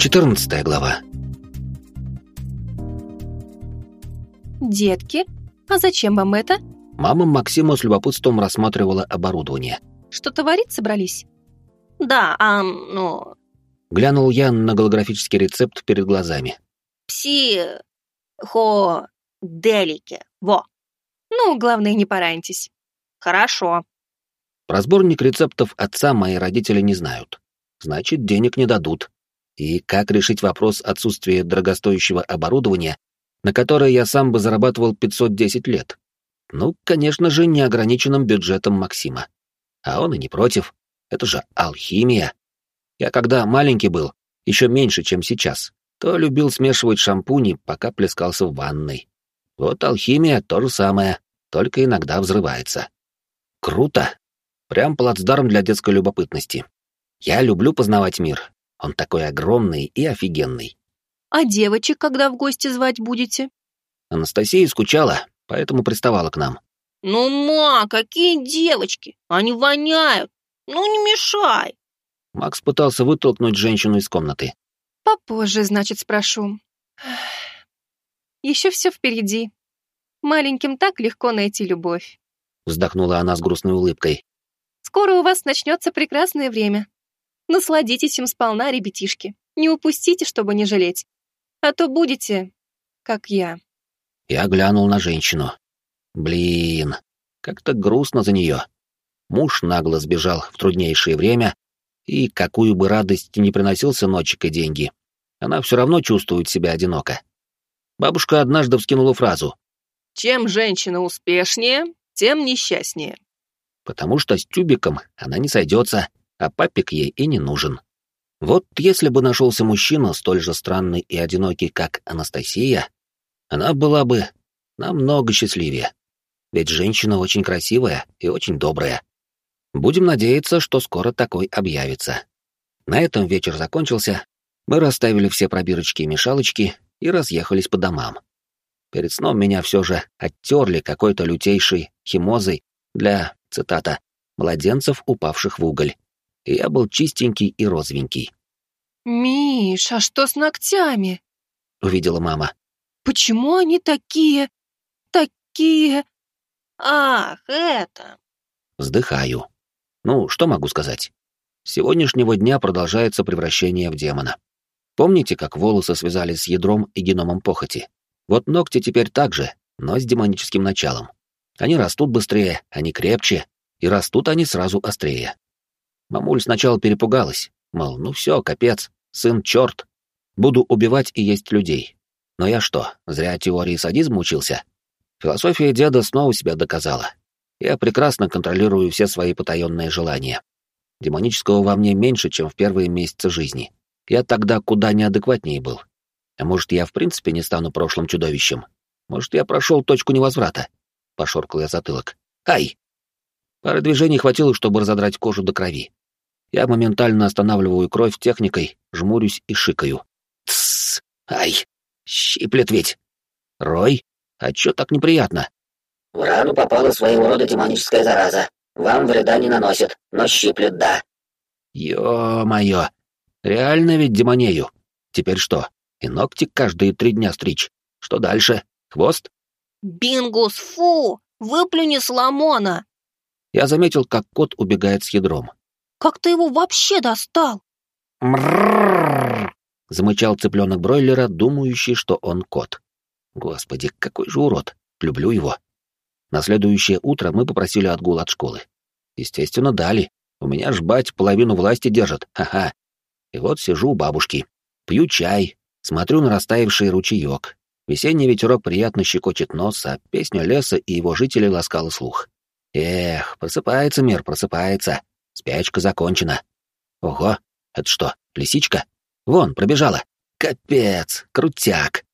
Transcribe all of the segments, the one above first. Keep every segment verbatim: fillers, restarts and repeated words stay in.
Четырнадцатая глава. Детки, а зачем вам это? Мама Максима с любопытством рассматривала оборудование. Что-то варить собрались? Да, а, ну... Глянул я на голографический рецепт перед глазами. Пси-хо-делики. Во. Ну, главное, не пораньтесь. Хорошо. Про сборник рецептов отца мои родители не знают. Значит, денег не дадут. И как решить вопрос отсутствия дорогостоящего оборудования, на которое я сам бы зарабатывал пятьсот десять лет? Ну, конечно же, неограниченным бюджетом Максима. А он и не против. Это же алхимия. Я когда маленький был, еще меньше, чем сейчас, то любил смешивать шампуни, пока плескался в ванной. Вот алхимия — то же самое, только иногда взрывается. Круто. Прям плацдарм для детской любопытности. Я люблю познавать мир. Он такой огромный и офигенный. А девочек когда в гости звать будете? Анастасия скучала, поэтому приставала к нам. Ну, ма, какие девочки? Они воняют. Ну, не мешай. Макс пытался вытолкнуть женщину из комнаты. Попозже, значит, спрошу. Еще все впереди. Маленьким так легко найти любовь. Вздохнула она с грустной улыбкой. Скоро у вас начнется прекрасное время. Насладитесь им сполна, ребятишки. Не упустите, чтобы не жалеть. А то будете, как я. Я глянул на женщину. Блин, как-то грустно за нее. Муж нагло сбежал в труднейшее время, и какую бы радость ни приносил сыночек и деньги, она все равно чувствует себя одиноко. Бабушка однажды вскинула фразу: «Чем женщина успешнее, тем несчастнее». Потому что с тюбиком она не сойдется, а папик ей и не нужен. Вот если бы нашелся мужчина столь же странный и одинокий, как Анастасия, она была бы намного счастливее. Ведь женщина очень красивая и очень добрая. Будем надеяться, что скоро такой объявится. На этом вечер закончился, мы расставили все пробирочки и мешалочки и разъехались по домам. Перед сном меня все же оттерли какой-то лютейшей химозой для, цитата, «младенцев, упавших в уголь». И я был чистенький и розовенький. «Миш, а что с ногтями?» — увидела мама. «Почему они такие... такие...» Ах, это... Вздыхаю. Ну, что могу сказать? С сегодняшнего дня продолжается превращение в демона. Помните, как волосы связались с ядром и геномом похоти? Вот ногти теперь так же, но с демоническим началом. Они растут быстрее, они крепче, и растут они сразу острее. Мамуль сначала перепугалась, мол, ну все, капец, сын черт, буду убивать и есть людей. Но я что, зря теории садизма учился? Философия деда снова себя доказала. Я прекрасно контролирую все свои потаенные желания. Демонического во мне меньше, чем в первые месяцы жизни. Я тогда куда неадекватнее был. А может, я в принципе не стану прошлым чудовищем? Может, я прошел точку невозврата? Пошоркал я затылок. Ай! Пары движений хватило, чтобы разодрать кожу до крови. Я моментально останавливаю кровь техникой, жмурюсь и шикаю. Тссс! Ай! Щиплет ведь! Рой? А чё так неприятно? В рану попала своего рода демоническая зараза. Вам вреда не наносит, но щиплет, да. Ё-моё! Реально ведь демонею. Теперь что, и ногти каждые три дня стричь? Что дальше? Хвост? Бингус, фу! Выплюни Соломона! Я заметил, как кот убегает с ядром. Как ты его вообще достал? Мрррррр! Замычал цыпленок бройлера, думающий, что он кот. Господи, какой же урод! Люблю его. На следующее утро мы попросили отгул от школы. Естественно, дали. У меня ж бать половину власти держит, ха-ха. И вот сижу у бабушки, пью чай, смотрю на растаявший ручеек. Весенний ветерок приятно щекочет нос, а песня леса и его жителей ласкала слух. Эх, просыпается мир, просыпается. Спячка закончена. Ого, это что, лисичка? Вон, пробежала. Капец, крутяк.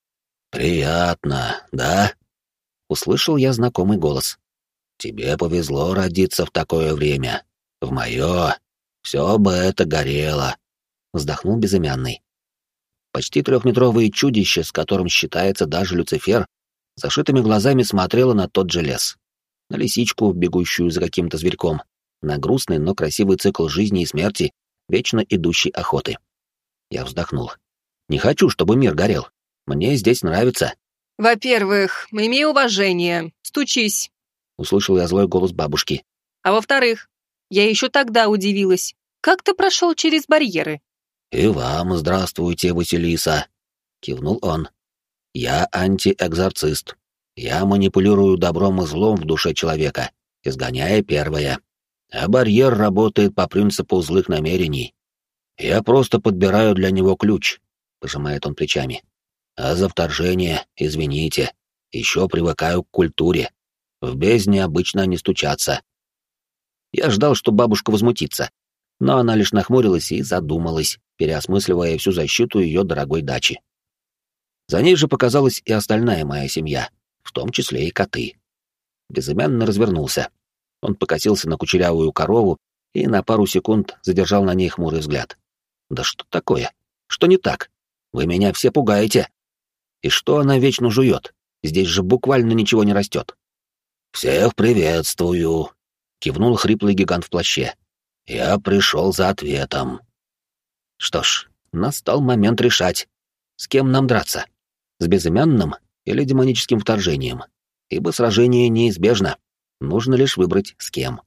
Приятно, да? Услышал я знакомый голос. Тебе повезло родиться в такое время. В мое все бы это горело. Вздохнул безымянный. Почти трехметровое чудище, с которым считается даже Люцифер, зашитыми глазами смотрело на тот же лес. На лисичку, бегущую за каким-то зверьком, на грустный, но красивый цикл жизни и смерти, вечно идущей охоты. Я вздохнул. Не хочу, чтобы мир горел. Мне здесь нравится. Во-первых, имей уважение, стучись. Услышал я злой голос бабушки. А во-вторых, я еще тогда удивилась. Как ты прошел через барьеры? И вам здравствуйте, Василиса. Кивнул он. Я антиэкзорцист. Я манипулирую добром и злом в душе человека, изгоняя первое. А барьер работает по принципу злых намерений. Я просто подбираю для него ключ, пожимает он плечами. А за вторжение, извините, еще привыкаю к культуре. В бездне обычно не стучатся. Я ждал, что бабушка возмутится, но она лишь нахмурилась и задумалась, переосмысливая всю защиту ее дорогой дачи. За ней же показалась и остальная моя семья, в том числе и коты. Безымянный развернулся. Он покосился на кучерявую корову и на пару секунд задержал на ней хмурый взгляд. «Да что такое? Что не так? Вы меня все пугаете. И что она вечно жует? Здесь же буквально ничего не растет». «Всех приветствую», — кивнул хриплый гигант в плаще. «Я пришел за ответом». Что ж, настал момент решать, с кем нам драться. С безымянным или демоническим вторжением? Ибо сражение неизбежно. Нужно лишь выбрать, с кем.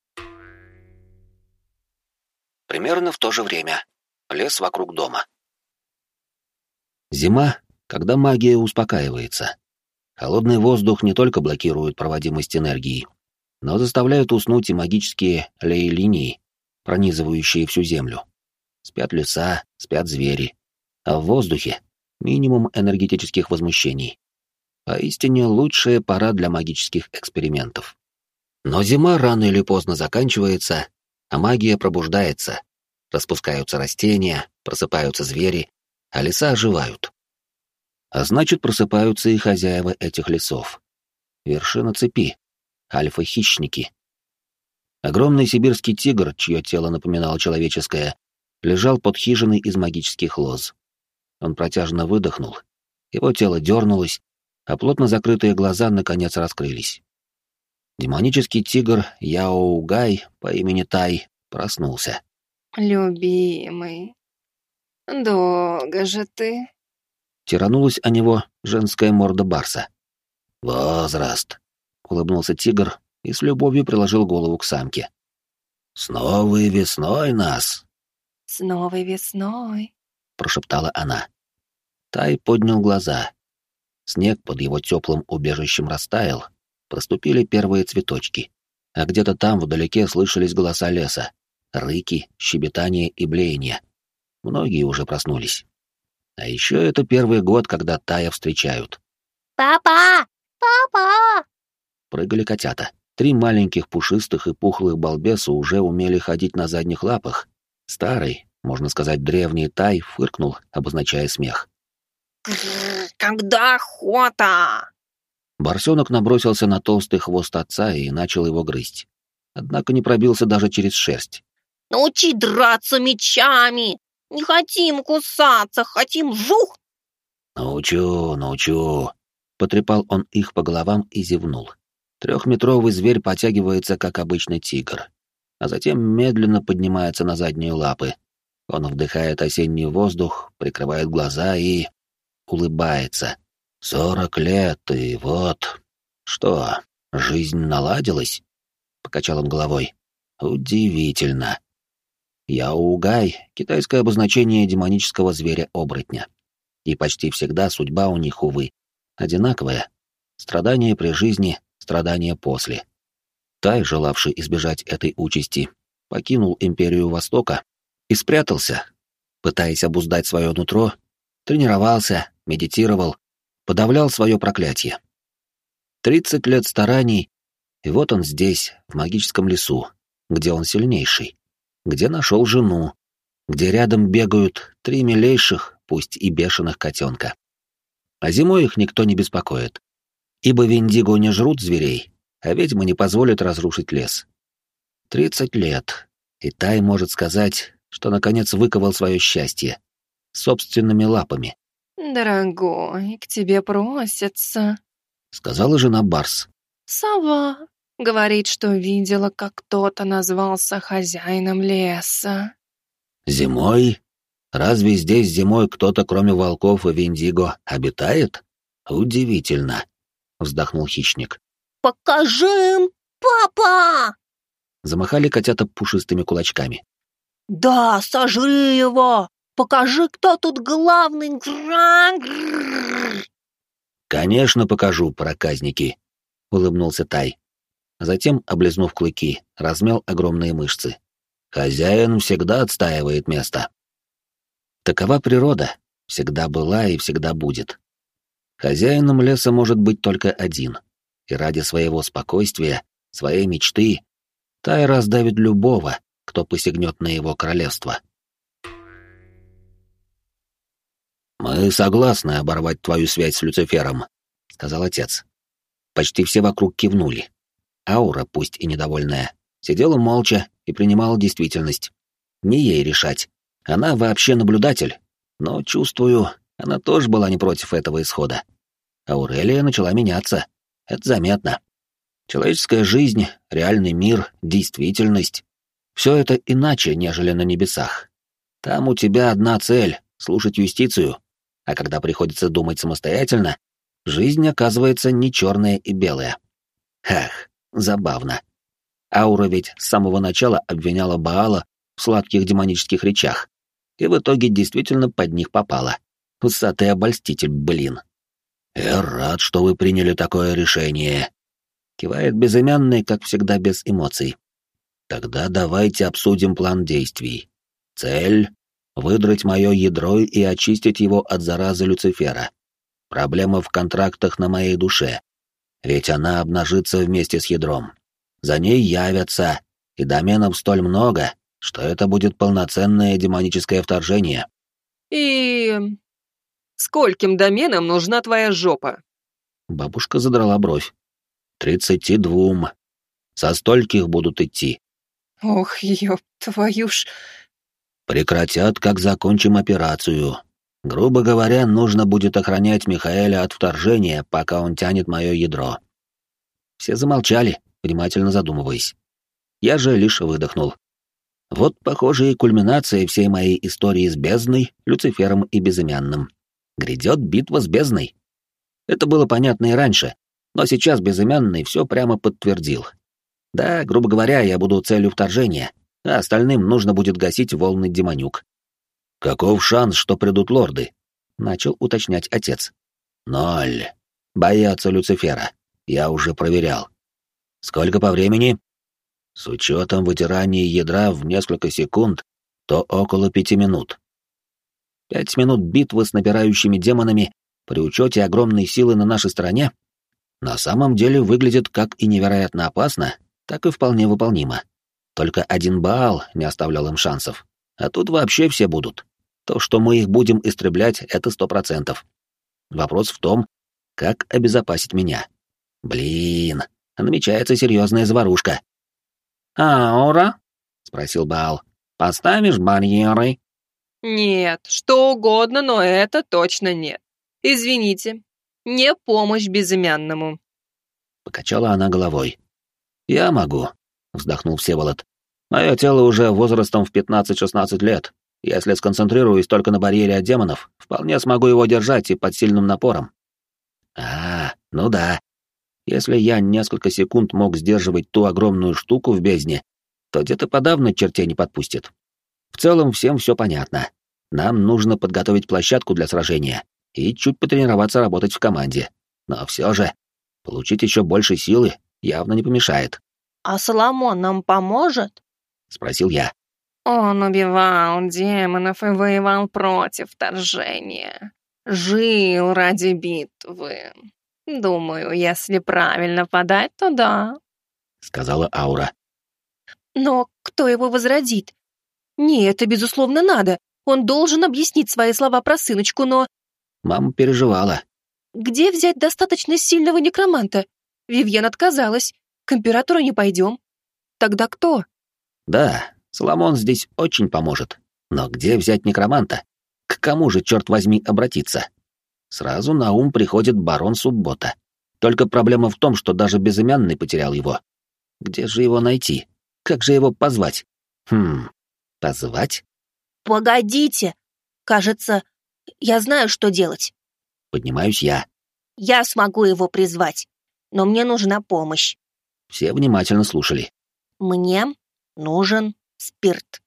Примерно в то же время. Лес вокруг дома. Зима, когда магия успокаивается. Холодный воздух не только блокирует проводимость энергии, но заставляет уснуть и магические лей-линии, пронизывающие всю землю. Спят леса, спят звери. А в воздухе минимум энергетических возмущений. Поистине лучшая пора для магических экспериментов. Но зима рано или поздно заканчивается, а магия пробуждается. Распускаются растения, просыпаются звери, а леса оживают. А значит, просыпаются и хозяева этих лесов. Вершина цепи, альфа-хищники. Огромный сибирский тигр, чье тело напоминало человеческое, лежал под хижиной из магических лоз. Он протяжно выдохнул, его тело дернулось, а плотно закрытые глаза наконец раскрылись. Демонический тигр Яоугай по имени Тай проснулся. Любимый, долго же ты? Тиранулась о него женская морда барса. «Возраст», — улыбнулся тигр и с любовью приложил голову к самке. «С новой весной нас!» «С новой весной!» — прошептала она. Тай поднял глаза. Снег под его теплым убежищем растаял, проступили первые цветочки, а где-то там вдалеке слышались голоса леса, рыки, щебетание и блеяние. Многие уже проснулись. А еще это первый год, когда Тая встречают. «Папа! Папа!» Прыгали котята. Три маленьких пушистых и пухлых балбеса уже умели ходить на задних лапах. Старый, можно сказать, древний Тай фыркнул, обозначая смех. «Когда охота?» Барсенок набросился на толстый хвост отца и начал его грызть. Однако не пробился даже через шерсть. «Научи драться мечами! Не хотим кусаться, хотим жух!» «Научу, научу!» Потрепал он их по головам и зевнул. Трехметровый зверь потягивается, как обычный тигр, а затем медленно поднимается на задние лапы. Он вдыхает осенний воздух, прикрывает глаза и... улыбается. «Сорок лет, и вот...» «Что, жизнь наладилась?» — покачал он головой. «Удивительно». Яоугай — китайское обозначение демонического зверя-оборотня. И почти всегда судьба у них, увы, одинаковая. Страдания при жизни, страдания после. Тай, желавший избежать этой участи, покинул Империю Востока и спрятался, пытаясь обуздать свое нутро, тренировался, медитировал, подавлял свое проклятие. Тридцать лет стараний, и вот он здесь, в магическом лесу, где он сильнейший, где нашел жену, где рядом бегают три милейших, пусть и бешеных котенка. А зимой их никто не беспокоит, ибо виндиго не жрут зверей, а ведьмы не позволят разрушить лес. Тридцать лет, и Тай может сказать, что наконец выковал свое счастье собственными лапами. «Дорогой, к тебе просится», — сказала жена Барс. «Сова говорит, что видела, как кто-то назвался хозяином леса». «Зимой?» Разве здесь зимой кто-то, кроме волков и Виндиго, обитает? Удивительно, вздохнул хищник. Покажи им, папа! Замахали котята пушистыми кулачками. Да, сожри его! Покажи, кто тут главный! Конечно, покажу, проказники, улыбнулся Тай. Затем, облизнув клыки, размял огромные мышцы. Хозяин всегда отстаивает место. Такова природа, всегда была и всегда будет. Хозяином леса может быть только один, и ради своего спокойствия, своей мечты, Тай раздавит любого, кто посягнет на его королевство. «Мы согласны оборвать твою связь с Люцифером», — сказал отец. Почти все вокруг кивнули. Аура, пусть и недовольная, сидела молча и принимала действительность. Не ей решать. Она вообще наблюдатель, но, чувствую, она тоже была не против этого исхода. Аурелия начала меняться. Это заметно. Человеческая жизнь, реальный мир, действительность — все это иначе, нежели на небесах. Там у тебя одна цель — слушать юстицию, а когда приходится думать самостоятельно, жизнь оказывается не черная и белая. Ах, забавно. Аура ведь с самого начала обвиняла Баала в сладких демонических речах, и в итоге действительно под них попала. Усатый обольститель, блин. «Я рад, что вы приняли такое решение», — кивает безымянный, как всегда, без эмоций. «Тогда давайте обсудим план действий. Цель — выдрать мое ядро и очистить его от заразы Люцифера. Проблема в контрактах на моей душе, ведь она обнажится вместе с ядром. За ней явятся, и доменов столь много, что это будет полноценное демоническое вторжение». «И... скольким доменам нужна твоя жопа?» Бабушка задрала бровь. «Тридцати двум. Со стольких будут идти». «Ох, ёб твою ж...» «Прекратят, как закончим операцию. Грубо говоря, нужно будет охранять Михаэля от вторжения, пока он тянет мое ядро». Все замолчали, внимательно задумываясь. Я же лишь выдохнул. Вот, похоже, и кульминация всей моей истории с бездной, Люцифером и Безымянным. Грядет битва с бездной. Это было понятно и раньше, но сейчас Безымянный все прямо подтвердил. Да, грубо говоря, я буду целью вторжения, а остальным нужно будет гасить волны демонюк. «Каков шанс, что придут лорды?» — начал уточнять отец. «Ноль. Боятся Люцифера. Я уже проверял. Сколько по времени?» «С учетом вытирания ядра в несколько секунд, то около пяти минут». Пять минут битвы с напирающими демонами при учете огромной силы на нашей стороне на самом деле выглядит как и невероятно опасно, так и вполне выполнимо. Только один Баал не оставлял им шансов, а тут вообще все будут. То, что мы их будем истреблять, это сто процентов. Вопрос в том, как обезопасить меня. Блин, намечается серьезная заварушка. «Аура?» — спросил Баал. «Поставишь барьеры?» «Нет, что угодно, но это точно нет. Извините, не помощь безымянному». Покачала она головой. «Я могу», — вздохнул Всеволод. «Мое тело уже возрастом в пятнадцать-шестнадцать лет. Если сконцентрируюсь только на барьере от демонов, вполне смогу его держать и под сильным напором». «А, ну да. Если я несколько секунд мог сдерживать ту огромную штуку в бездне, то где-то подавно чертей не подпустит. В целом всем все понятно. Нам нужно подготовить площадку для сражения и чуть потренироваться работать в команде. Но все же, получить еще больше силы явно не помешает». «А Соломон нам поможет?» — спросил я. Он убивал демонов и воевал против вторжения. Жил ради битвы. Думаю, если правильно подать, то да. — сказала Аура. Но кто его возродит? Не, это безусловно надо. Он должен объяснить свои слова про сыночку, но... Мама переживала. Где взять достаточно сильного некроманта? Вивьен отказалась. К императору не пойдем. Тогда кто? Да, Соломон здесь очень поможет. Но где взять некроманта? К кому же, черт возьми, обратиться? Сразу на ум приходит барон Суббота. Только проблема в том, что даже Безымянный потерял его. Где же его найти? Как же его позвать? Хм, позвать? «Погодите, Кажется, я знаю, что делать. Поднимаюсь я. Я смогу его призвать, но мне нужна помощь. Все внимательно слушали. Мне нужен спирт.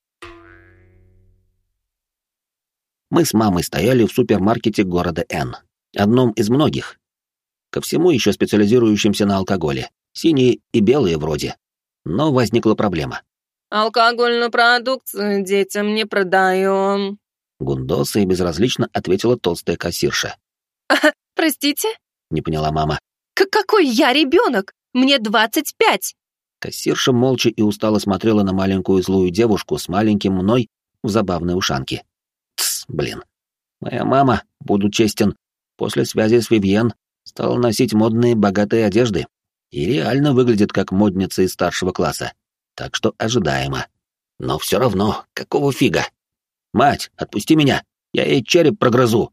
Мы с мамой стояли в супермаркете города Н, одном из многих. Ко всему еще специализирующимся на алкоголе. Синие и белые вроде. Но возникла проблема. «Алкогольную продукцию детям не продаем». Гундоса и безразлично ответила толстая кассирша. Простите? Не поняла мама. К какой я ребенок? Мне двадцать пять. Кассирша молча и устало смотрела на маленькую злую девушку с маленьким мной в забавной ушанке. Тсс, блин. Моя мама, буду честен, после связи с Вивьен стала носить модные богатые одежды и реально выглядит как модница из старшего класса. Так что ожидаемо. Но все равно, какого фига? Мать, отпусти меня, я ей череп прогрызу.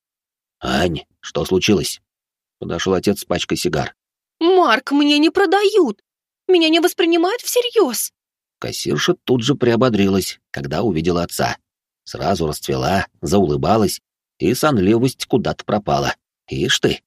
Ань, что случилось? Подошел отец с пачкой сигар. Марк, мне не продают. Меня не воспринимают всерьез. Кассирша тут же приободрилась, когда увидела отца. Сразу расцвела, заулыбалась, и сонливость куда-то пропала. Ишь ты.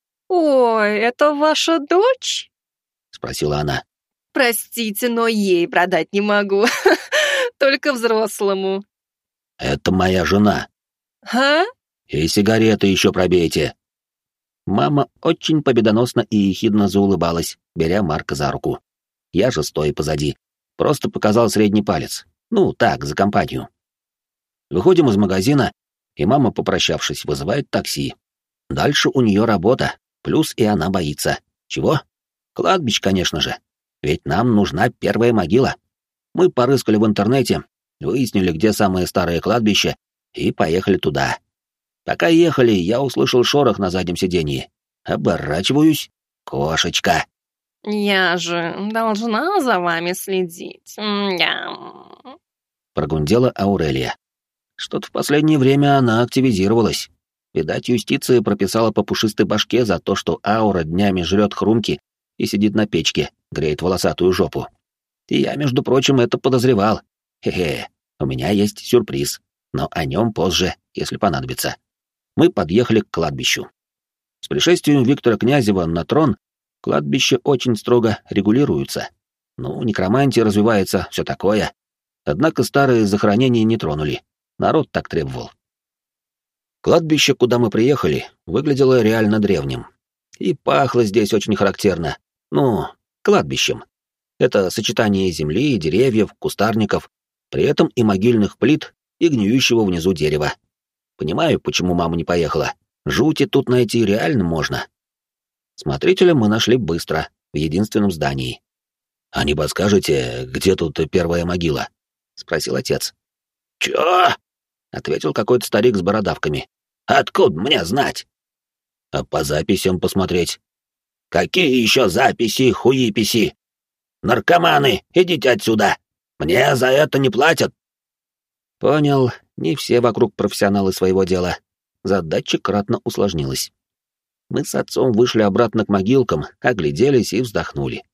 Ой, это ваша дочь? Спросила она. Простите, но ей продать не могу. Только взрослому. Это моя жена. А? И сигареты еще пробейте. Мама очень победоносно и ехидно заулыбалась, беря Марка за руку. Я же, стоя позади, просто показал средний палец. Ну, так, за компанию. Выходим из магазина, и мама, попрощавшись, вызывает такси. Дальше у нее работа, плюс и она боится. Чего? Кладбище, конечно же. Ведь нам нужна первая могила. Мы порыскали в интернете, выяснили, где самое старое кладбище, и поехали туда. Пока ехали, я услышал шорох на заднем сиденье. Оборачиваюсь. Кошечка. «Я же должна за вами следить. Ням». Прогундела Аурелия. Что-то в последнее время она активизировалась. Видать, юстиция прописала по пушистой башке за то, что Аура днями жрет хрумки и сидит на печке, греет волосатую жопу. И я, между прочим, это подозревал. Хе-хе, у меня есть сюрприз, но о нем позже, если понадобится. Мы подъехали к кладбищу. С пришествием Виктора Князева на трон кладбище очень строго регулируется. Ну, некромантия развивается, все такое. Однако старые захоронения не тронули. Народ так требовал. Кладбище, куда мы приехали, выглядело реально древним. И пахло здесь очень характерно. Ну, кладбищем. Это сочетание земли, деревьев, кустарников, при этом и могильных плит, и гниющего внизу дерева. Понимаю, почему мама не поехала. Жути тут найти реально можно. Смотрителя мы нашли быстро, в единственном здании. «А не подскажете, где тут первая могила?» — спросил отец. «Чё?» — ответил какой-то старик с бородавками. «Откуда мне знать?» «А по записям посмотреть». «Какие еще записи, хуиписи? Наркоманы, идите отсюда! Мне за это не платят!» Понял, не все вокруг профессионалы своего дела. Задача кратно усложнилась. Мы с отцом вышли обратно к могилкам, огляделись и вздохнули.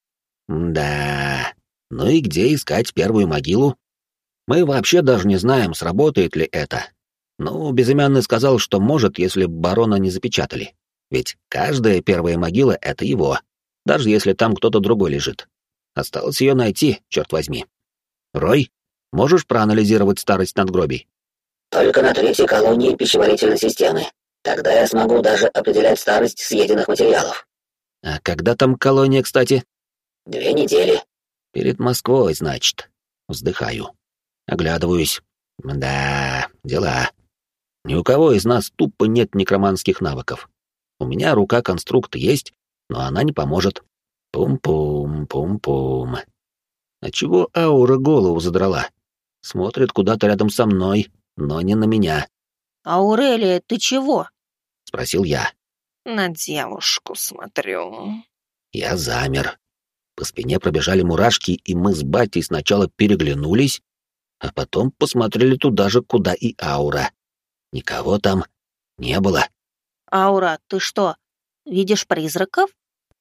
Да, ну и где искать первую могилу? Мы вообще даже не знаем, сработает ли это. Ну, Безымянный сказал, что может, если барона не запечатали. Ведь каждая первая могила — это его, даже если там кто-то другой лежит. Осталось ее найти, черт возьми. Рой, можешь проанализировать старость надгробий? Только на третьей колонии пищеварительной системы. Тогда я смогу даже определять старость съеденных материалов. А когда там колония, кстати? Две недели. Перед Москвой, значит. Вздыхаю. Оглядываюсь. Да, дела. Ни у кого из нас тупо нет некроманских навыков. У меня рука-конструкт есть, но она не поможет. Пум-пум, пум-пум. А чего аура голову задрала? Смотрит куда-то рядом со мной, но не на меня. «Аурелия, ты чего?» — спросил я. «На девушку смотрю». Я замер. По спине пробежали мурашки, и мы с батей сначала переглянулись, а потом посмотрели туда же, куда и аура. Никого там не было. «Аура, ты что, видишь призраков?»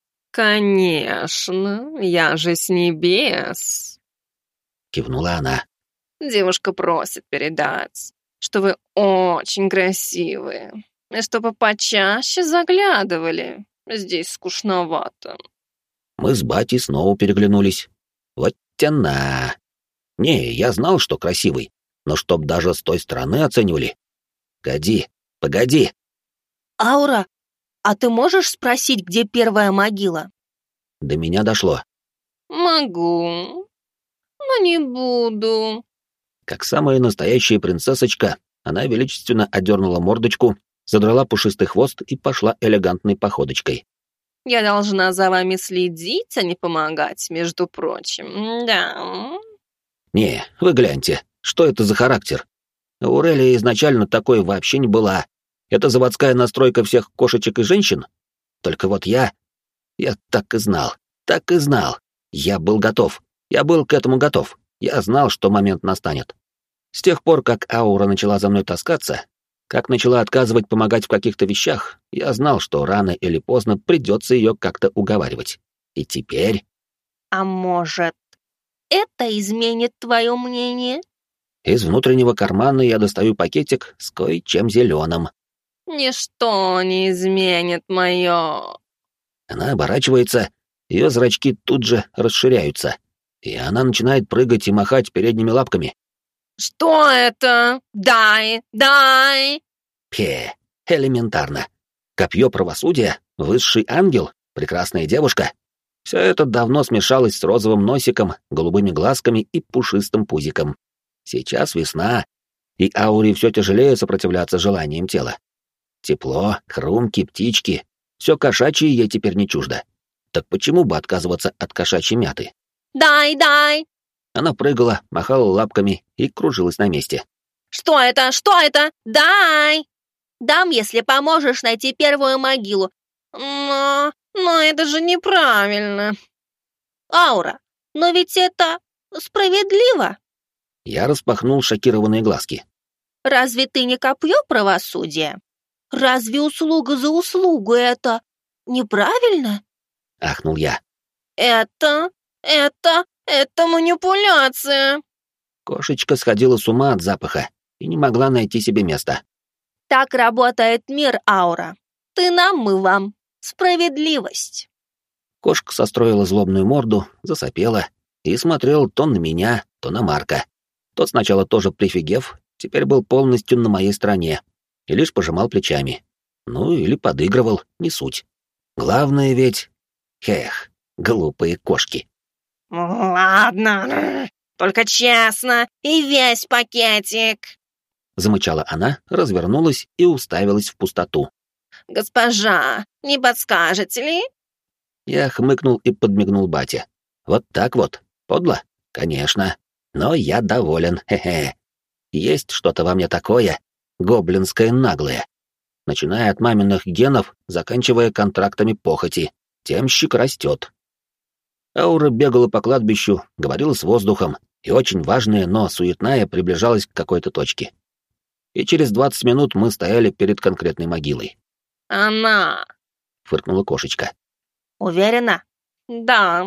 «Конечно, я же с небес», — кивнула она. девушка просит передать. что вы очень красивые, и чтобы почаще заглядывали. Здесь скучновато». Мы с батей снова переглянулись. Вот тяна. Не, я знал, что красивый, но чтоб даже с той стороны оценивали. Погоди, погоди. Аура, а ты можешь спросить, где первая могила? До меня дошло. «Могу, но не буду». Как самая настоящая принцессочка, она величественно одернула мордочку, задрала пушистый хвост и пошла элегантной походочкой. «Я должна за вами следить, а не помогать, между прочим. Да». Не, вы гляньте, что это за характер? Аурелия изначально такой вообще не была. Это заводская настройка всех кошечек и женщин? Только вот я... Я так и знал, так и знал. Я был готов. Я был к этому готов. Я знал, что момент настанет. С тех пор, как аура начала за мной таскаться, как начала отказывать помогать в каких-то вещах, я знал, что рано или поздно придется ее как-то уговаривать. И теперь... А может, это изменит твое мнение? Из внутреннего кармана я достаю пакетик с кое-чем зеленым. «Ничто не изменит мое». Она оборачивается, ее зрачки тут же расширяются, и она начинает прыгать и махать передними лапками. «Что это? Дай, дай!» Пе, элементарно. Копье правосудия, высший ангел, прекрасная девушка. Все это давно смешалось с розовым носиком, голубыми глазками и пушистым пузиком. Сейчас весна, и ауре все тяжелее сопротивляться желаниям тела. Тепло, хрумки, птички — все кошачье ей теперь не чуждо. Так почему бы отказываться от кошачьей мяты? Дай, дай! Она прыгала, махала лапками и кружилась на месте. Что это? Что это? Дай! Дам, если поможешь найти первую могилу. Но... но это же неправильно. Аура, но ведь это справедливо. Я распахнул шокированные глазки. Разве ты не копье правосудия? Разве услуга за услугу это неправильно? Ахнул я. Это... это... это манипуляция. Кошечка сходила с ума от запаха и не могла найти себе места. Так работает мир, Аура. Ты нам, мы вам. Справедливость. Кошка состроила злобную морду, засопела и смотрела то на меня, то на Марка. Тот сначала тоже прифигев, теперь был полностью на моей стороне и лишь пожимал плечами. Ну, или подыгрывал, не суть. Главное ведь... Эх, глупые кошки. Ладно, только честно и весь пакетик. Замычала она, развернулась и уставилась в пустоту. Госпожа, не подскажете ли? Я хмыкнул и подмигнул бате. Вот так вот, подло? Конечно. Но я доволен, хе-хе. Есть что-то во мне такое, гоблинское наглое. Начиная от маминых генов, заканчивая контрактами похоти. Темщик растет. Аура бегала по кладбищу, говорила с воздухом, и очень важная, но суетная приближалась к какой-то точке. И через двадцать минут мы стояли перед конкретной могилой. «Она!» — фыркнула кошечка. Уверена? «Да.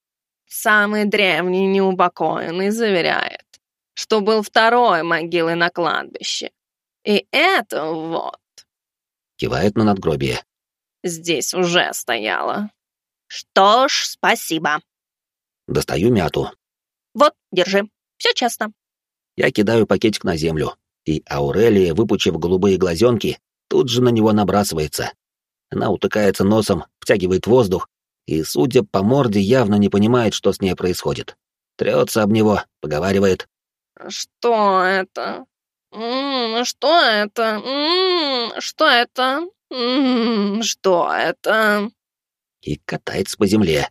Самый древний неупокоенный заверяет, что был второй могилой на кладбище. И это вот...» Кивает на надгробие. «Здесь уже стояло». Что ж, спасибо. Достаю мяту. Вот, держи. Все честно. Я кидаю пакетик на землю, и Аурелия, выпучив голубые глазенки, тут же на него набрасывается. Она утыкается носом, втягивает воздух, и, судя по морде, явно не понимает, что с ней происходит. Трется об него, поговаривает. «Что это? М-м, что это? М-м, что это? М-м, что это?» И катается по земле.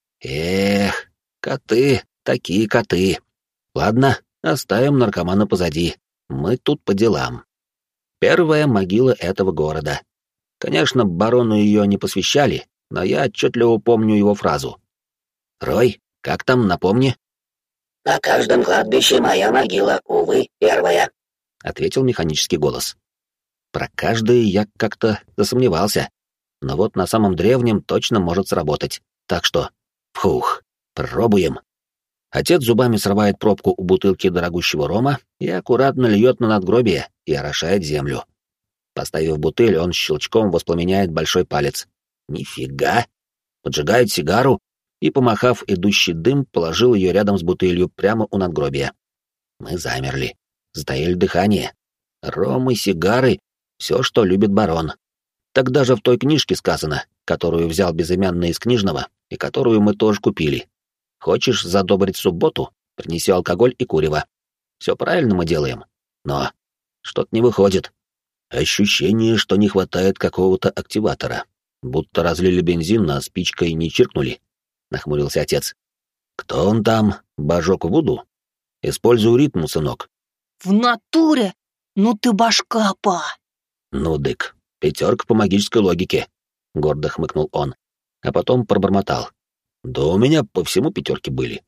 Эх, коты, такие коты. Ладно, оставим наркомана позади. Мы тут по делам. Первая могила этого города. Конечно, барону ее не посвящали, но я отчетливо помню его фразу. «Рой, как там, напомни?» «На каждом кладбище моя могила, увы, первая», — ответил механический голос. Про каждое я как-то засомневался, но вот на самом древнем точно может сработать. Так что, фух, пробуем. Отец зубами срывает пробку у бутылки дорогущего рома и аккуратно льет на надгробие, и орошает землю. Поставив бутыль, он щелчком воспламеняет большой палец. Нифига! Поджигает сигару и, помахав идущий дым, положил ее рядом с бутылью прямо у надгробия. Мы замерли, затаили дыхание. Ром и сигары — все, что любит барон. Так даже в той книжке сказано, которую взял безымянный из книжного и которую мы тоже купили. Хочешь задобрить субботу? Принеси алкоголь и курево. Все правильно мы делаем. Но что-то не выходит. Ощущение, что не хватает какого-то активатора. Будто разлили бензин, а спичкой не чиркнули. Нахмурился отец. Кто он там? Божок Вуду? Используй ритм, сынок. В натуре? Ну ты башка, па. Ну, дык, пятерка по магической логике. Гордо хмыкнул он. А потом пробормотал. Да у меня по всему пятерки были.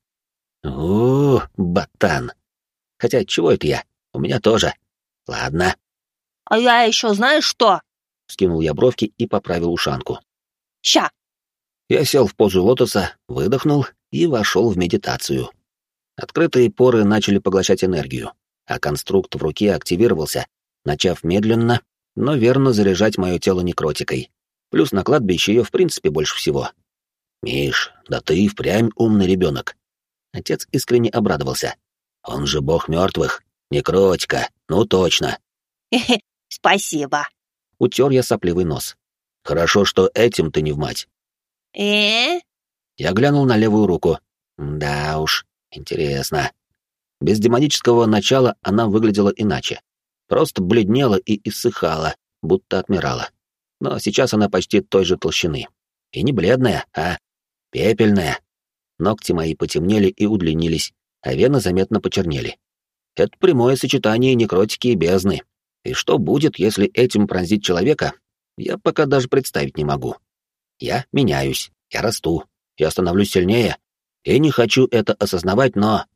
О, ботан. Хотя чего это я? У меня тоже. Ладно. А я еще знаешь что? Скинул я бровки и поправил ушанку. Ща. Я сел в позу лотоса, выдохнул и вошел в медитацию. Открытые поры начали поглощать энергию, а конструкт в руке активировался, начав медленно, но верно заряжать мое тело некротикой. Плюс на кладбище ее в принципе больше всего. «Миш, да ты и впрямь умный ребенок». Отец искренне обрадовался. «Он же бог мертвых. Некротика, ну точно». Спасибо. Утер я сопливый нос. «Хорошо, что этим ты не в мать». Э? Я глянул на левую руку. Да уж, интересно. Без демонического начала она выглядела иначе. Просто бледнела и иссыхала, будто отмирала. Но сейчас она почти той же толщины. И не бледная, а пепельная. Ногти мои потемнели и удлинились, а вены заметно почернели. Это прямое сочетание некротики и бездны. И что будет, если этим пронзить человека, я пока даже представить не могу. Я меняюсь, я расту, я становлюсь сильнее, и не хочу это осознавать, но...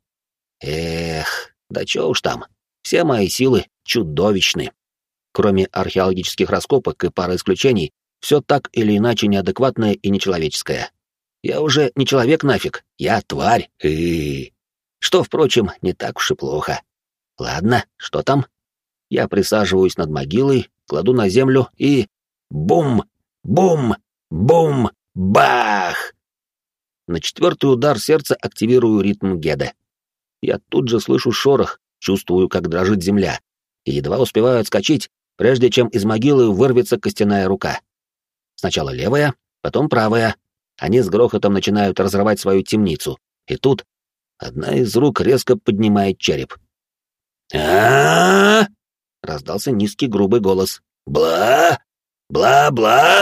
Эх, да чё уж там, все мои силы чудовищны. Кроме археологических раскопок и пары исключений, все так или иначе неадекватное и нечеловеческое. Я уже не человек нафиг, я тварь. И что, впрочем, не так уж и плохо. Ладно, что там? Я присаживаюсь над могилой, кладу на землю и... Бум! Бум! Бум! Бах! На четвертый удар сердца активирую ритм Геде. Я тут же слышу шорох, чувствую, как дрожит земля, и едва успеваю отскочить, прежде чем из могилы вырвется костяная рука. Сначала левая, потом правая. Они с грохотом начинают разрывать свою темницу, и тут одна из рук резко поднимает череп. а раздался низкий грубый голос. «Бла! Бла-бла!»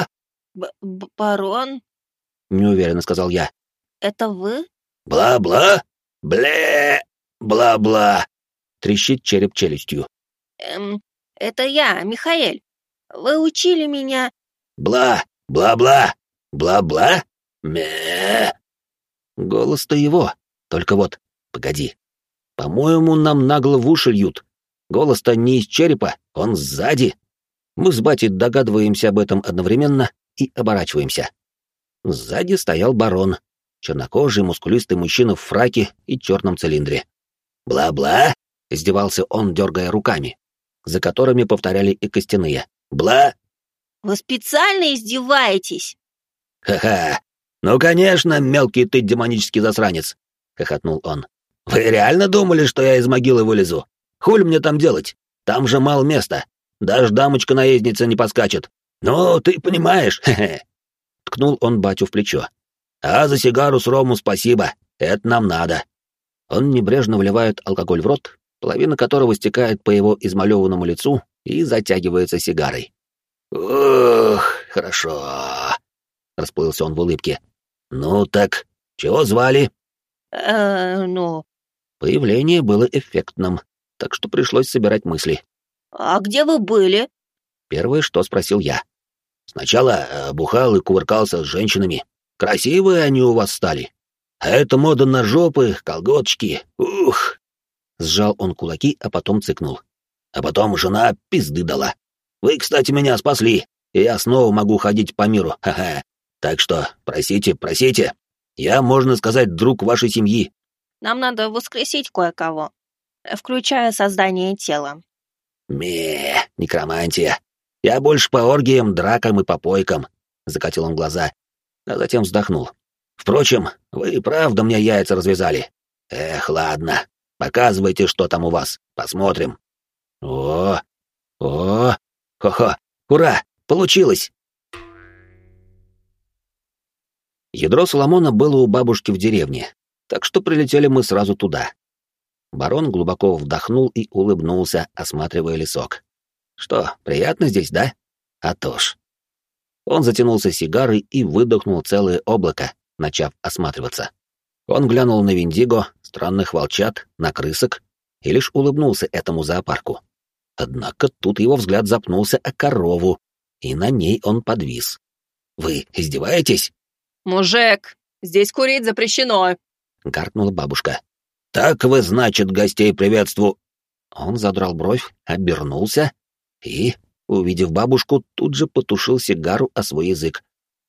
Барон? Неуверенно сказал я. Это вы? «Бла-бла! Бле! Бла-бла!» Трещит череп челюстью. Эм, это я, Михаэль. Вы учили меня... «Бла! Бла-бла! Бла-бла! Мэ!» Голос-то его. Только вот, погоди. По-моему, нам нагло в уши льют. Голос-то не из черепа, он сзади. Мы с батей догадываемся об этом одновременно и оборачиваемся. Сзади стоял барон, чернокожий, мускулистый мужчина в фраке и черном цилиндре. «Бла-бла!» — издевался он, дергая руками, за которыми повторяли и костяные. «Бла!» Вы специально издеваетесь? «Ха-ха! Ну, конечно, мелкий ты демонический засранец!» — хохотнул он. «Вы реально думали, что я из могилы вылезу? Хуль мне там делать? Там же мало места. Даже дамочка-наездница не подскачет. Ну, ты понимаешь, хе-хе!» Ткнул он батю в плечо. «А за сигару с рому спасибо, это нам надо». Он небрежно вливает алкоголь в рот, половина которого стекает по его измалеванному лицу и затягивается сигарой. «Ух, хорошо», — расплылся он в улыбке. «Ну так, чего звали?» Э, ну... Появление было эффектным, так что пришлось собирать мысли. А где вы были? Первое, что спросил я. Сначала э, бухал и кувыркался с женщинами. Красивые они у вас стали. А это мода на жопы, колготочки. Ух! Сжал он кулаки, а потом цыкнул. А потом жена пизды дала. Вы, кстати, меня спасли, и я снова могу ходить по миру, ха-ха. Так что просите, просите. Я, можно сказать, друг вашей семьи. Нам надо воскресить кое-кого, включая создание тела. Ме, некромантия. Я больше по оргиям, дракам и попойкам, закатил он глаза, а затем вздохнул. Впрочем, вы и правда мне яйца развязали. Эх, ладно, показывайте, что там у вас, посмотрим. О, о, хо-хо, ура, получилось! Ядро Соломона было у бабушки в деревне, так что прилетели мы сразу туда. Барон глубоко вдохнул и улыбнулся, осматривая лесок. Что, приятно здесь, да? А то ж. Он затянулся сигарой и выдохнул целое облако, начав осматриваться. Он глянул на Виндиго, странных волчат, на крысок и лишь улыбнулся этому зоопарку. Однако тут его взгляд запнулся о корову, и на ней он подвис. «Вы издеваетесь?» «Мужик, здесь курить запрещено!» — гаркнула бабушка. «Так вы, значит, гостей приветству...» Он задрал бровь, обернулся и, увидев бабушку, тут же потушил сигару о свой язык.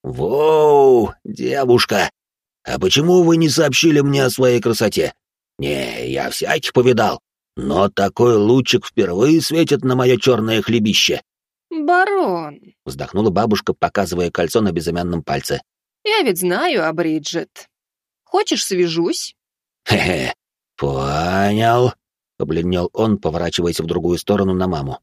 «Воу, девушка! А почему вы не сообщили мне о своей красоте? Не, я всяких повидал, но такой лучик впервые светит на мое черное хлебище!» «Барон!» — вздохнула бабушка, показывая кольцо на безымянном пальце. «Я ведь знаю о Бриджит. Хочешь, свяжусь?» «Хе-хе, понял», — побледнел он, поворачиваясь в другую сторону на маму.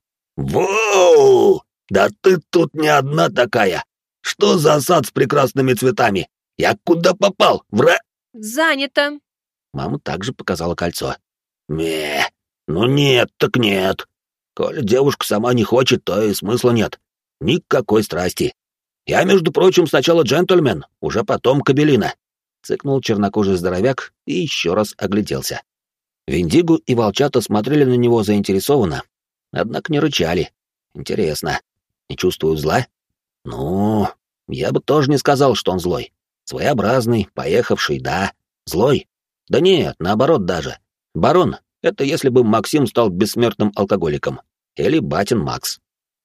«Воу! Да ты тут не одна такая! Что за сад с прекрасными цветами? Я куда попал? Вра...» «Занято!» Мама также показала кольцо. «Ме, ну нет, так нет. Коли девушка сама не хочет, то и смысла нет. Никакой страсти. Я, между прочим, сначала джентльмен, уже потом кобелина», — цыкнул чернокожий здоровяк и еще раз огляделся. Виндигу и волчата смотрели на него заинтересованно, однако не рычали. Интересно, не чувствуют зла? Ну, я бы тоже не сказал, что он злой. Своеобразный, поехавший, да. Злой? Да нет, наоборот даже. Барон — это если бы Максим стал бессмертным алкоголиком. Или батин Макс.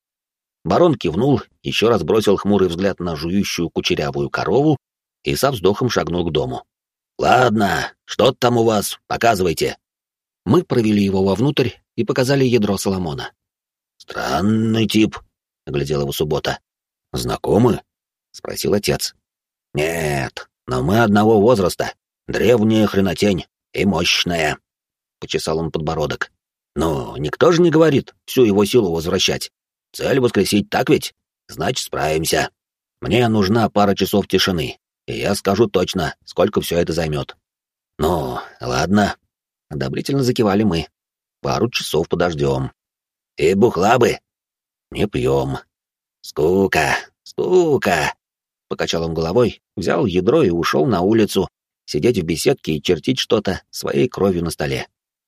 Барон кивнул, еще раз бросил хмурый взгляд на жующую кучерявую корову и со вздохом шагнул к дому. «Ладно, что там у вас? Показывайте». Мы провели его вовнутрь и показали ядро Соломона. «Странный тип», — оглядел его Суббота. «Знакомы?» — спросил отец. «Нет, но мы одного возраста. Древняя хренотень и мощная», — почесал он подбородок. «Ну, никто же не говорит всю его силу возвращать. Цель воскресить, так ведь? Значит, справимся. Мне нужна пара часов тишины, и я скажу точно, сколько все это займет». «Ну, ладно», — одобрительно закивали мы. «Пару часов подождем». «И бухла бы?» «Не пьем». «Скука, скука», — покачал он головой, взял ядро и ушел на улицу, сидеть в беседке и чертить что-то своей кровью на столе.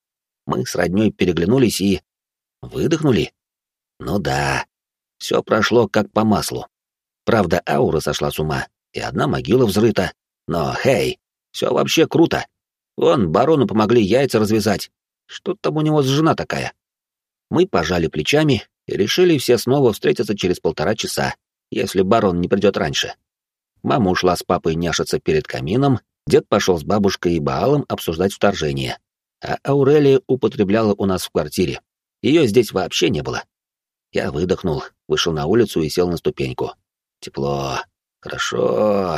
Мы с роднёй переглянулись и... выдохнули. Ну да, все прошло как по маслу. Правда, аура сошла с ума, и одна могила взрыта. Но, хей, все вообще круто. Вон, барону помогли яйца развязать. Что там у него за жена такая? Мы пожали плечами и решили все снова встретиться через полтора часа, если барон не придет раньше. Мама ушла с папой няшиться перед камином, дед пошел с бабушкой и Баалом обсуждать вторжение, а Аурелия употребляла у нас в квартире. Ее здесь вообще не было. Я выдохнул, вышел на улицу и сел на ступеньку. Тепло, хорошо.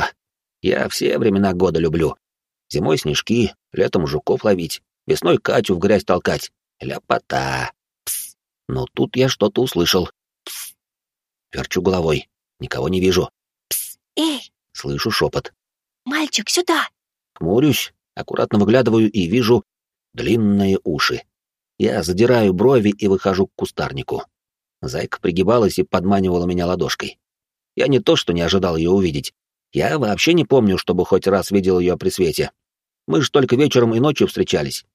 Я все времена года люблю. Зимой снежки, летом жуков ловить, весной Катю в грязь толкать. Ляпота. Пс. Но тут я что-то услышал. Пс. Верчу головой. Никого не вижу. Пс, эй! Слышу шепот. Мальчик, сюда! Хмурюсь, аккуратно выглядываю и вижу длинные уши. Я задираю брови и выхожу к кустарнику. Зайка пригибалась и подманивала меня ладошкой. Я не то что не ожидал ее увидеть. Я вообще не помню, чтобы хоть раз видел ее при свете. Мы же только вечером и ночью встречались.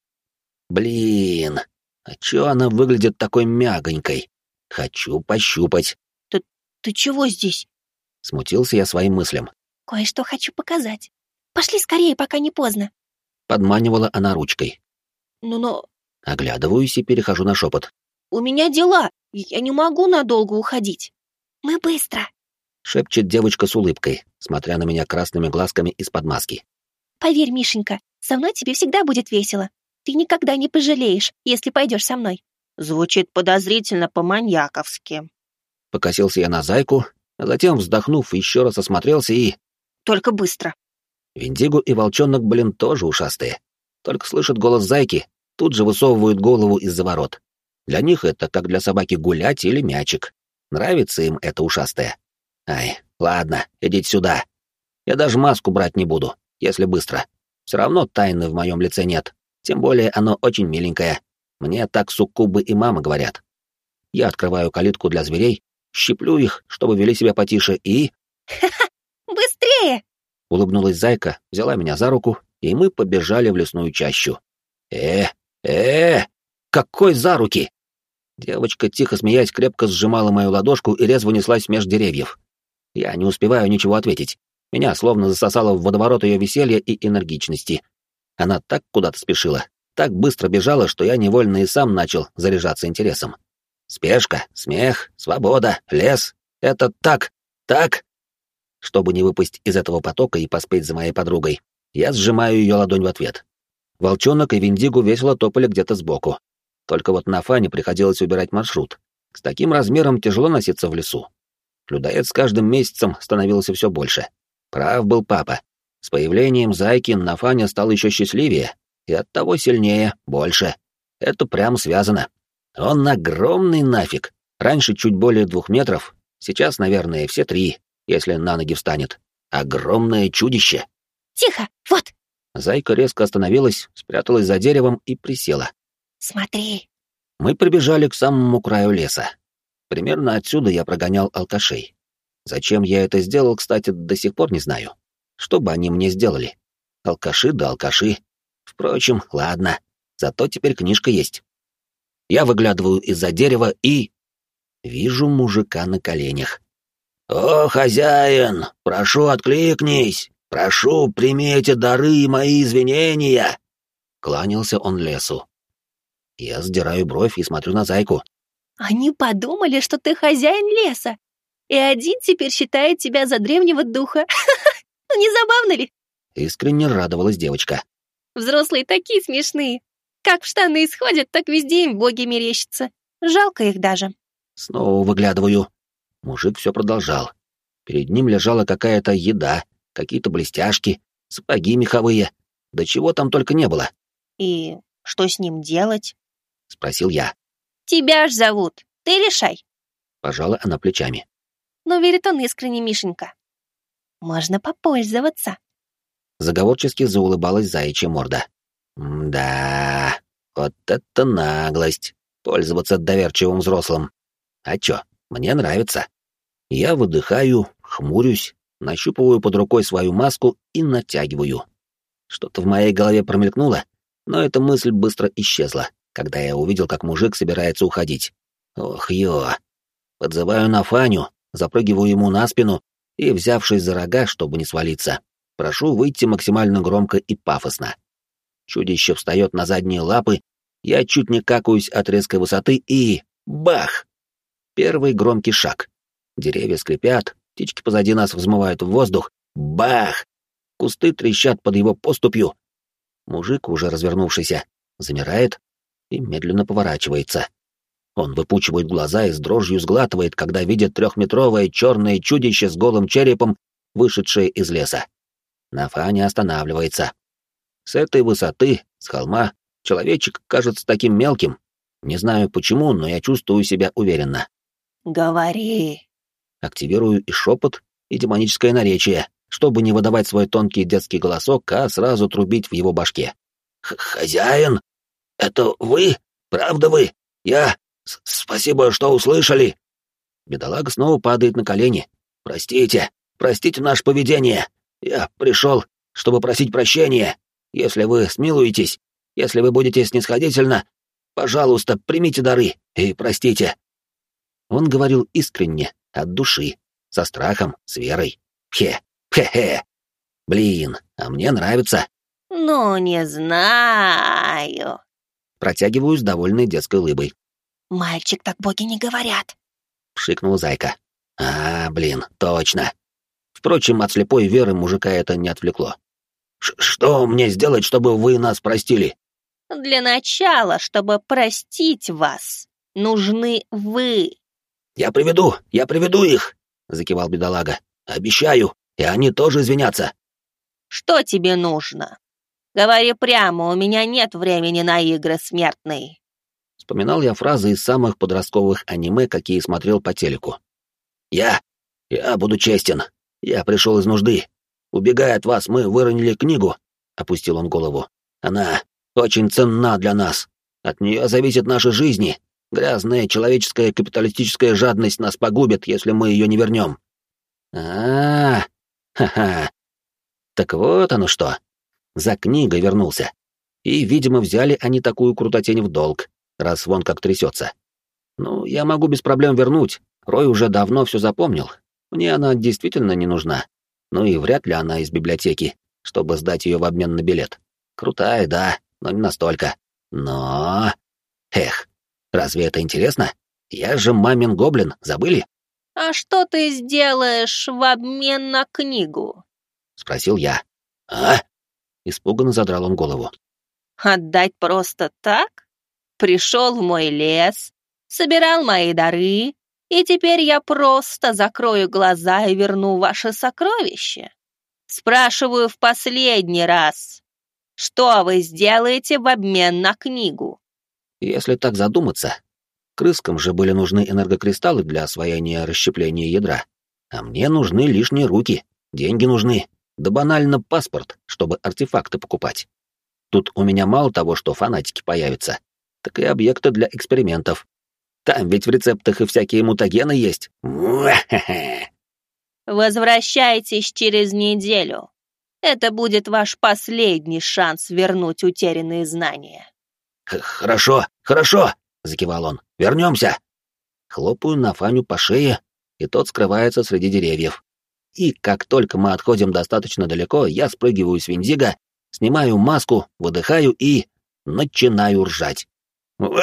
Блин, а чё она выглядит такой мягонькой? Хочу пощупать. Ты, ты чего здесь? Смутился я своим мыслям. Кое-что хочу показать. Пошли скорее, пока не поздно. Подманивала она ручкой. Ну-ну. Оглядываюсь и перехожу на шепот. У меня дела. Я не могу надолго уходить. Мы быстро. Шепчет девочка с улыбкой, смотря на меня красными глазками из-под маски. Поверь, Мишенька, со мной тебе всегда будет весело. Ты никогда не пожалеешь, если пойдешь со мной. Звучит подозрительно по-маньяковски. Покосился я на зайку, а затем, вздохнув, еще раз осмотрелся и... Только быстро. Виндиго и волчонок, блин, тоже ушастые. Только слышат голос зайки, тут же высовывают голову из-за ворот. Для них это как для собаки гулять или мячик. Нравится им это ушастое. Ай, ладно, идите сюда. Я даже маску брать не буду, если быстро. Все равно тайны в моем лице нет. Тем более оно очень миленькое. Мне так суккубы и мама говорят. Я открываю калитку для зверей, щиплю их, чтобы вели себя потише, и... Ха-ха! Быстрее! Улыбнулась зайка, взяла меня за руку, и мы побежали в лесную чащу. Э, э, какой за руки? Девочка, тихо смеясь, крепко сжимала мою ладошку и резво неслась меж деревьев. Я не успеваю ничего ответить. Меня словно засосало в водоворот ее веселья и энергичности. Она так куда-то спешила, так быстро бежала, что я невольно и сам начал заряжаться интересом. Спешка, смех, свобода, лес — это так, так. Чтобы не выпасть из этого потока и поспеть за моей подругой, я сжимаю ее ладонь в ответ. Волчонок и Виндиго весело топали где-то сбоку. Только вот на Фане приходилось убирать маршрут. С таким размером тяжело носиться в лесу. Людоед с каждым месяцем становился все больше. Прав был папа. С появлением зайки Нафаня стал еще счастливее, и оттого сильнее, больше. Это прямо связано. Он огромный нафиг. Раньше чуть более двух метров, сейчас, наверное, все три, если на ноги встанет. Огромное чудище. Тихо, вот. Зайка резко остановилась, спряталась за деревом и присела. Смотри. Мы прибежали к самому краю леса. Примерно отсюда я прогонял алкашей. Зачем я это сделал, кстати, до сих пор не знаю. Что бы они мне сделали? Алкаши да алкаши. Впрочем, ладно, зато теперь книжка есть. Я выглядываю из-за дерева и... вижу мужика на коленях. «О, хозяин, прошу, откликнись! Прошу, прими эти дары и мои извинения!» Кланялся он лесу. Я сдираю бровь и смотрю на зайку. Они подумали, что ты хозяин леса, и один теперь считает тебя за древнего духа. Ну не забавно ли? Искренне радовалась девочка. Взрослые такие смешные. Как в штаны исходят, так везде им боги мерещатся. Жалко их даже. Снова выглядываю. Мужик все продолжал. Перед ним лежала какая-то еда, какие-то блестяшки, сапоги меховые. Да чего там только не было. И что с ним делать? Спросил я. Тебя ж зовут. Ты решай. Пожала она плечами. Но верит он искренне, Мишенька. Можно попользоваться. Заговорчески заулыбалась заячья морда. Да, вот это наглость. Пользоваться доверчивым взрослым. А чё, мне нравится. Я выдыхаю, хмурюсь, нащупываю под рукой свою маску и натягиваю. Что-то в моей голове промелькнуло, но эта мысль быстро исчезла, когда я увидел, как мужик собирается уходить. Ох, ё. Подзываю Нафаню, запрыгиваю ему на спину и, взявшись за рога, чтобы не свалиться, прошу выйти максимально громко и пафосно. Чудище встает на задние лапы, я чуть не какаюсь от резкой высоты и... бах! Первый громкий шаг. Деревья скрипят, птички позади нас взмывают в воздух. Бах! Кусты трещат под его поступью. Мужик, уже развернувшийся, замирает и медленно поворачивается. Он выпучивает глаза и с дрожью сглатывает, когда видит трехметровое черное чудище с голым черепом, вышедшее из леса. Нафаня останавливается. С этой высоты, с холма, человечек кажется таким мелким. Не знаю почему, но я чувствую себя уверенно. Говори. Активирую и шепот, и демоническое наречие, чтобы не выдавать свой тонкий детский голосок, а сразу трубить в его башке. «Хозяин, это вы? Правда вы? Я... С Спасибо, что услышали!» Бедолага снова падает на колени. «Простите, простите наше поведение. Я пришел, чтобы просить прощения. Если вы смилуетесь, если вы будете снисходительно, пожалуйста, примите дары и простите». Он говорил искренне, от души, со страхом, с верой. Хе, хе-хе. Блин, а мне нравится. Ну, не знаю. Протягиваю с довольной детской улыбой. Мальчик, так боги не говорят. Пшикнула зайка. А, блин, точно. Впрочем, от слепой веры мужика это не отвлекло. Что мне сделать, чтобы вы нас простили? Для начала, чтобы простить вас, Нужны вы. «Я приведу, я приведу их!» — закивал бедолага. «Обещаю, и они тоже извинятся». Что тебе нужно? Говори прямо, у меня нет времени на игры, смертный. Вспоминал я фразы из самых подростковых аниме, какие смотрел по телеку. «Я... я буду честен. Я пришел из нужды. Убегая от вас, мы выронили книгу», — опустил он голову. «Она очень ценна для нас. От нее зависят наши жизни. Грязная человеческая капиталистическая жадность нас погубит, если мы ее не вернем». А-а-а, ха-ха. Так вот оно что. За книгой вернулся. И, видимо, взяли они такую крутотень в долг, раз вон как трясется. Ну, я могу без проблем вернуть. Рой уже давно все запомнил. Мне она действительно не нужна. Ну и вряд ли она из библиотеки, чтобы сдать ее в обмен на билет. Крутая, да, но не настолько. Но... Эх, разве это интересно? Я же мамин гоблин, забыли? А что ты сделаешь в обмен на книгу? Спросил я. А? Испуганно задрал он голову. Отдать просто так? Пришел в мой лес, собирал мои дары, и теперь я просто закрою глаза и верну ваше сокровище? Спрашиваю в последний раз. Что вы сделаете в обмен на книгу? Если так задуматься, крыскам же были нужны энергокристаллы для освоения расщепления ядра, а мне нужны лишние руки, деньги нужны, да банально паспорт, чтобы артефакты покупать. Тут у меня мало того, что фанатики появятся, так и объекты для экспериментов. Там ведь в рецептах и всякие мутагены есть. Возвращайтесь через неделю. Это будет ваш последний шанс вернуть утерянные знания. «Хорошо, хорошо!» — закивал он. «Вернемся!» Хлопаю Нафаню по шее, и тот скрывается среди деревьев. И как только мы отходим достаточно далеко, я спрыгиваю с Виндиго, снимаю маску, выдыхаю и... начинаю ржать. Вот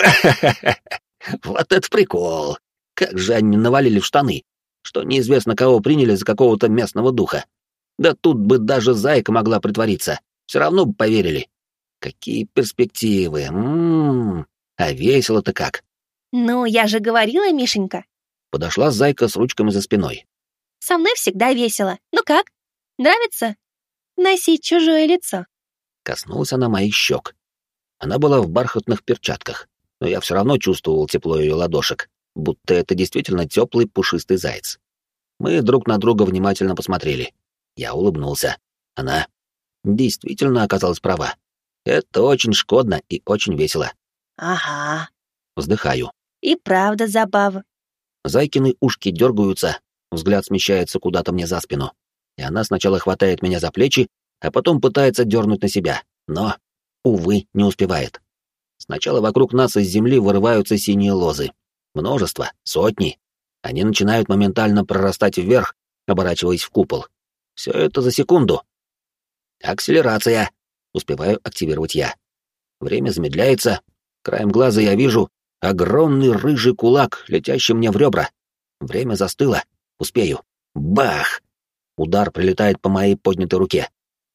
это прикол! Как же они навалили в штаны, что неизвестно кого приняли за какого-то местного духа. Да тут бы даже зайка могла притвориться, все равно бы поверили. Какие перспективы, м-м-м, а весело-то как. Ну, я же говорила, Мишенька. Подошла зайка с ручками за спиной. Со мной всегда весело. Ну как? Нравится? Носить чужое лицо. Коснулась она моих щек. Она была в бархатных перчатках, но я все равно чувствовал тепло ее ладошек, будто это действительно теплый пушистый заяц. Мы друг на друга внимательно посмотрели. Я улыбнулся. Она действительно оказалась права. Это очень шкодно и очень весело. Ага. Вздыхаю. И правда забава. Зайкины ушки дергаются, взгляд смещается куда-то мне за спину. И она сначала хватает меня за плечи, а потом пытается дернуть на себя. Но, увы, не успевает. Сначала вокруг нас из земли вырываются синие лозы. Множество, сотни. Они начинают моментально прорастать вверх, оборачиваясь в купол. Все это за секунду. Акселерация. Успеваю активировать я. Время замедляется. Краем глаза я вижу огромный рыжий кулак, летящий мне в ребра. Время застыло. Успею. Бах! Удар прилетает по моей поднятой руке.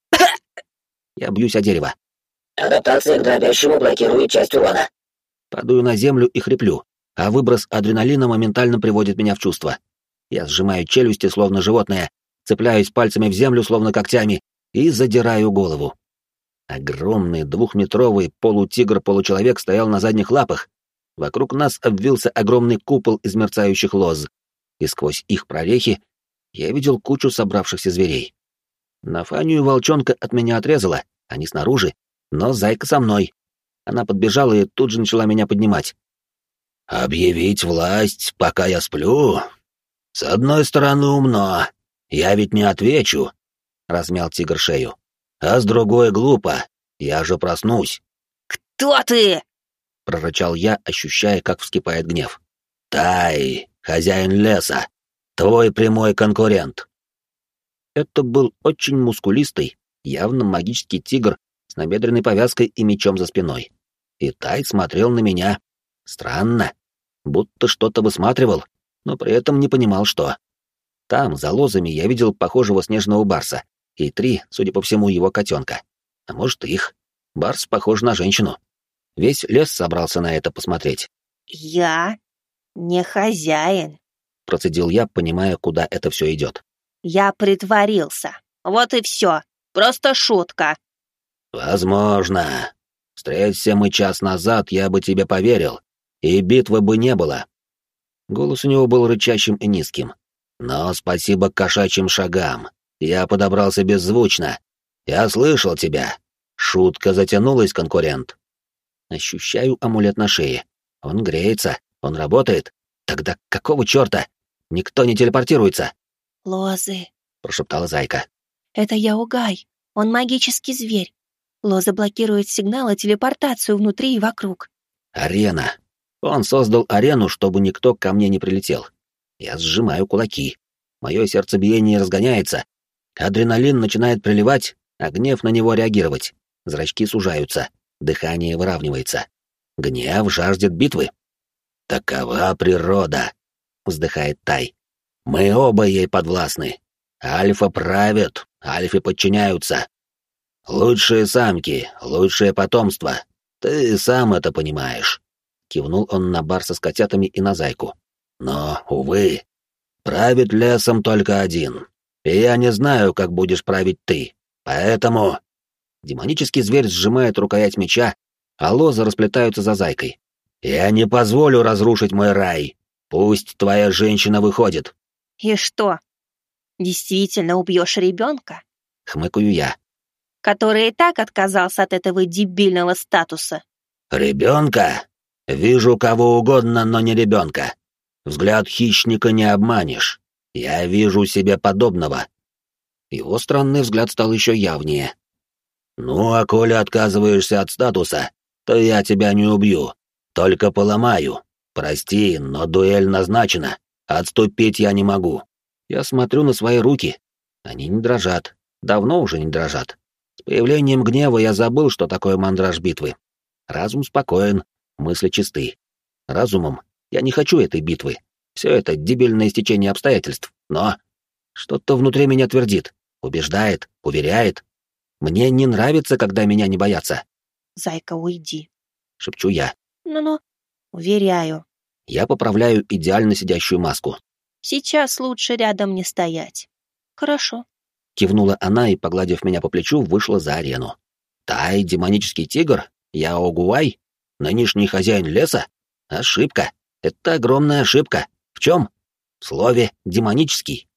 Я бьюсь о дерево. Адаптация к дробящему блокирует часть урона. Падаю на землю и хриплю, а выброс адреналина моментально приводит меня в чувство. Я сжимаю челюсти, словно животное, цепляюсь пальцами в землю, словно когтями, и задираю голову. Огромный двухметровый полутигр-получеловек стоял на задних лапах. Вокруг нас обвился огромный купол из мерцающих лоз, и сквозь их прорехи я видел кучу собравшихся зверей. Нафанию и волчонка от меня отрезала, они снаружи, но зайка со мной. Она подбежала и тут же начала меня поднимать. «Объявить власть, пока я сплю? С одной стороны умно, я ведь не отвечу», — размял тигр шею. «А с другой глупо, я же проснусь». «Кто ты?» — прорычал я, ощущая, как вскипает гнев. «Тай, хозяин леса, твой прямой конкурент». Это был очень мускулистый, явно магический тигр с набедренной повязкой и мечом за спиной. И Тай смотрел на меня. Странно, будто что-то высматривал, но при этом не понимал, что. Там, за лозами, я видел похожего снежного барса и три, судя по всему, его котенка. А может, их. Барс похож на женщину. Весь лес собрался на это посмотреть. Я не хозяин. Процедил я, понимая, куда это все идет. Я притворился. Вот и все. Просто шутка. Возможно. Встреться мы час назад, я бы тебе поверил, и битвы бы не было. Голос у него был рычащим и низким. Но спасибо кошачьим шагам. Я подобрался беззвучно. Я слышал тебя. Шутка затянулась, конкурент. Ощущаю амулет на шее. Он греется, он работает. Тогда какого черта? Никто не телепортируется. «Лозы», — прошептала Зайка. «это Яугай. Он магический зверь. Лоза блокирует сигнал и телепортацию внутри и вокруг». Арена. Он создал арену, чтобы никто ко мне не прилетел. Я сжимаю кулаки. Мое сердцебиение разгоняется. Адреналин начинает приливать, а гнев на него реагировать. Зрачки сужаются, дыхание выравнивается. Гнев жаждет битвы. «Такова природа», — вздыхает Тай. «Мы оба ей подвластны. Альфа правят, альфе подчиняются. Лучшие самки, лучшее потомство. Ты сам это понимаешь». Кивнул он на бар со котятами и на Зайку. «Но, увы, правит лесом только один. И я не знаю, как будешь править ты. Поэтому...» Демонический зверь сжимает рукоять меча, а лозы расплетаются за Зайкой. «Я не позволю разрушить мой рай. Пусть твоя женщина выходит». И что? Действительно убьешь ребенка, Хмыкаю я. который и так отказался от этого дебильного статуса? «Ребенка? Вижу кого угодно, но не ребенка. Взгляд хищника не обманешь. Я вижу себе подобного». Его странный взгляд стал еще явнее. «Ну, а коли отказываешься от статуса, то я тебя не убью, только поломаю. Прости, но дуэль назначена. Отступить я не могу». Я смотрю на свои руки. Они не дрожат. Давно уже не дрожат. С появлением гнева я забыл, что такое мандраж битвы. Разум спокоен, мысли чисты. Разумом я не хочу этой битвы. Все это дебильное стечение обстоятельств. Но что-то внутри меня твердит, убеждает, уверяет. Мне не нравится, когда меня не боятся. Зайка, уйди. Шепчу я. Ну-ну, уверяю. Я поправляю идеально сидящую маску. Сейчас лучше рядом не стоять. Хорошо. Кивнула она и, погладив меня по плечу, вышла за арену. Тай, демонический тигр, Яо Гуай, нынешний хозяин леса? Ошибка. Это огромная ошибка. В чем? В слове «демонический».